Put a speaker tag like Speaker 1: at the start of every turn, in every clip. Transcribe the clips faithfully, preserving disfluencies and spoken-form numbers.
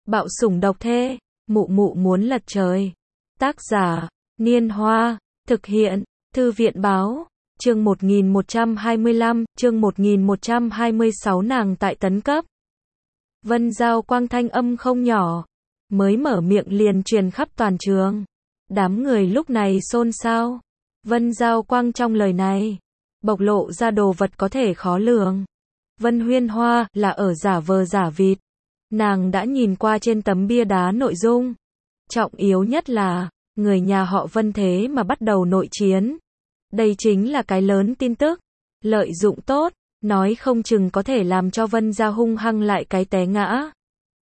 Speaker 1: Bạo sủng độc thê, mụ mụ muốn lật trời. Tác giả, Niên Hoa, thực hiện, Thư viện báo, chương một nghìn một trăm hai mươi lăm, chương một nghìn một trăm hai mươi sáu nàng tại tấn cấp. Vân Giao Quang thanh âm không nhỏ, mới mở miệng liền truyền khắp toàn trường. Đám người lúc này xôn xao. Vân Giao Quang trong lời này, bộc lộ ra đồ vật có thể khó lường. Vân Huyên Hoa là ở giả vờ giả vịt. Nàng đã nhìn qua trên tấm bia đá nội dung. Trọng yếu nhất là, người nhà họ Vân thế mà bắt đầu nội chiến. Đây chính là cái lớn tin tức. Lợi dụng tốt, nói không chừng có thể làm cho Vân gia hung hăng lại cái té ngã.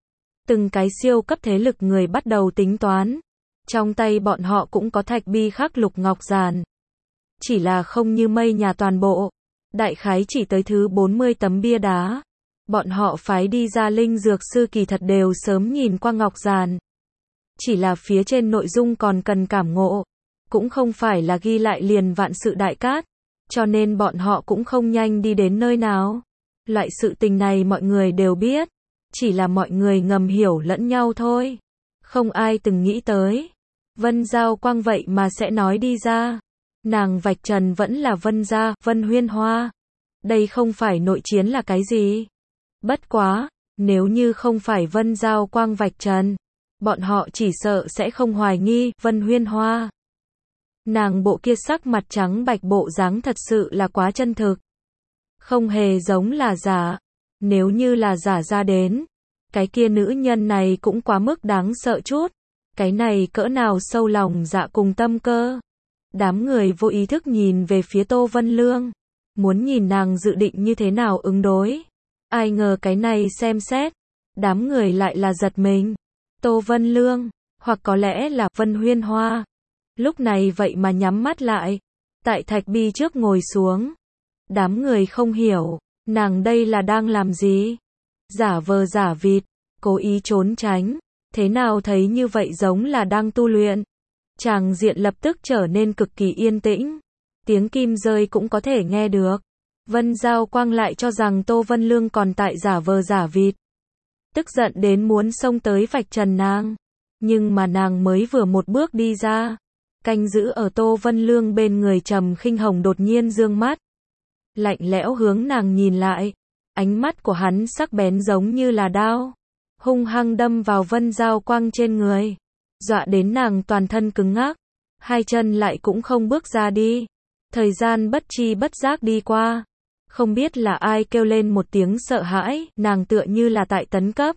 Speaker 1: Từng cái siêu cấp thế lực người bắt đầu tính toán. Trong tay bọn họ cũng có thạch bi khắc lục ngọc giản. Chỉ là không như mây nhà toàn bộ. Đại khái chỉ tới thứ bốn mươi tấm bia đá. Bọn họ phái đi ra linh dược sư kỳ thật đều sớm nhìn qua ngọc giản. Chỉ là phía trên nội dung còn cần cảm ngộ. Cũng không phải là ghi lại liền vạn sự đại cát. Cho nên bọn họ cũng không nhanh đi đến nơi nào. Loại sự tình này mọi người đều biết. Chỉ là mọi người ngầm hiểu lẫn nhau thôi. Không ai từng nghĩ tới. Vân Giao Quang vậy mà sẽ nói đi ra. Nàng vạch trần vẫn là Vân gia, Vân Huyên Hoa. Đây không phải nội chiến là cái gì? Bất quá, nếu như không phải Vân Giao Quang vạch trần, bọn họ chỉ sợ sẽ không hoài nghi Vân Huyên Hoa. Nàng bộ kia sắc mặt trắng bạch bộ dáng thật sự là quá chân thực. Không hề giống là giả. Nếu như là giả ra đến, cái kia nữ nhân này cũng quá mức đáng sợ chút. Cái này cỡ nào sâu lòng dạ cùng tâm cơ. Đám người vô ý thức nhìn về phía Tô Vân Lương. Muốn nhìn nàng dự định như thế nào ứng đối. Ai ngờ cái này xem xét. Đám người lại là giật mình. Tô Vân Lương, hoặc có lẽ là Vân Huyên Hoa. Lúc này vậy mà nhắm mắt lại. Tại thạch bi trước ngồi xuống. Đám người không hiểu. Nàng đây là đang làm gì? Giả vờ giả vịt. Cố ý trốn tránh. Thế nào thấy như vậy giống là đang tu luyện. Tràng diện lập tức trở nên cực kỳ yên tĩnh. Tiếng kim rơi cũng có thể nghe được. Vân Giao Quang lại cho rằng Tô Vân Lương còn tại giả vờ giả vịt. Tức giận đến muốn xông tới vạch trần nàng. Nhưng mà nàng mới vừa một bước đi ra. Canh giữ ở Tô Vân Lương bên người Trầm Khinh Hồng đột nhiên dương mắt. Lạnh lẽo hướng nàng nhìn lại. Ánh mắt của hắn sắc bén giống như là đao. Hung hăng đâm vào Vân Giao Quang trên người. Dọa đến nàng toàn thân cứng ngắc. Hai chân lại cũng không bước ra đi. Thời gian bất chi bất giác đi qua. Không biết là ai kêu lên một tiếng sợ hãi. Nàng tựa như là tại tấn cấp.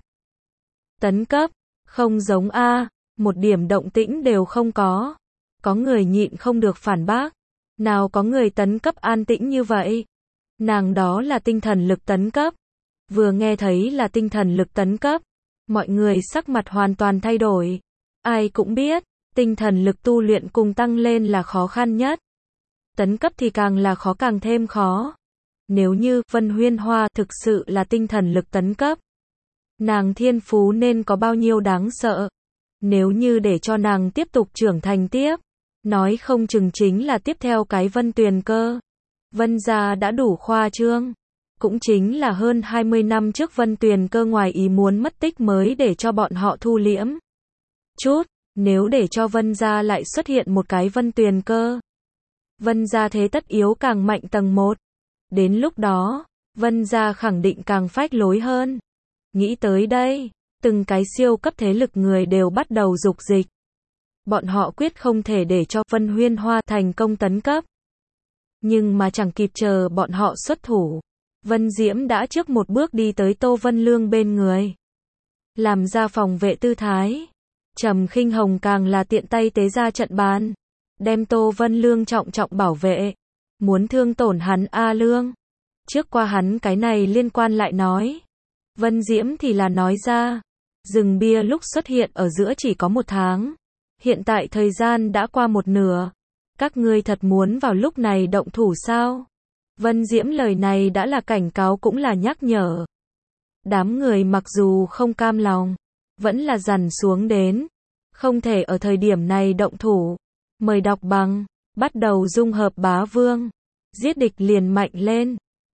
Speaker 1: Tấn cấp. Không giống a. Một điểm động tĩnh đều không có. Có người nhịn không được phản bác. Nào có người tấn cấp an tĩnh như vậy. Nàng đó là tinh thần lực tấn cấp. Vừa nghe thấy là tinh thần lực tấn cấp. Mọi người sắc mặt hoàn toàn thay đổi. Ai cũng biết, tinh thần lực tu luyện cùng tăng lên là khó khăn nhất. Tấn cấp thì càng là khó càng thêm khó. Nếu như Vân Huyên Hoa thực sự là tinh thần lực tấn cấp. Nàng thiên phú nên có bao nhiêu đáng sợ. Nếu như để cho nàng tiếp tục trưởng thành tiếp. Nói không chừng chính là tiếp theo cái Vân Tuyền Cơ. Vân gia đã đủ khoa trương. Cũng chính là hơn hai mươi năm trước Vân Tuyền Cơ ngoài ý muốn mất tích mới để cho bọn họ thu liễm. Chút, nếu để cho Vân gia lại xuất hiện một cái Vân Tuyền Cơ. Vân gia thế tất yếu càng mạnh tầng một. Đến lúc đó, Vân gia khẳng định càng phách lối hơn. Nghĩ tới đây, từng cái siêu cấp thế lực người đều bắt đầu dục dịch. Bọn họ quyết không thể để cho Vân Huyên Hoa thành công tấn cấp. Nhưng mà chẳng kịp chờ bọn họ xuất thủ. Vân Diễm đã trước một bước đi tới Tô Vân Lương bên người. Làm ra phòng vệ tư thái. Trầm Khinh Hồng càng là tiện tay tế ra trận bàn. Đem Tô Vân Lương trọng trọng bảo vệ. Muốn thương tổn hắn A Lương. Trước qua hắn cái này liên quan lại nói. Vân Diễm thì là nói ra. Rừng bia lúc xuất hiện ở giữa chỉ có một tháng. Hiện tại thời gian đã qua một nửa. Các ngươi thật muốn vào lúc này động thủ sao? Vân Diễm lời này đã là cảnh cáo cũng là nhắc nhở. Đám người mặc dù không cam lòng, vẫn là dằn xuống đến. Không thể ở thời điểm này động thủ. Mời đọc bằng, bắt đầu dung hợp bá vương. Giết địch liền mạnh lên.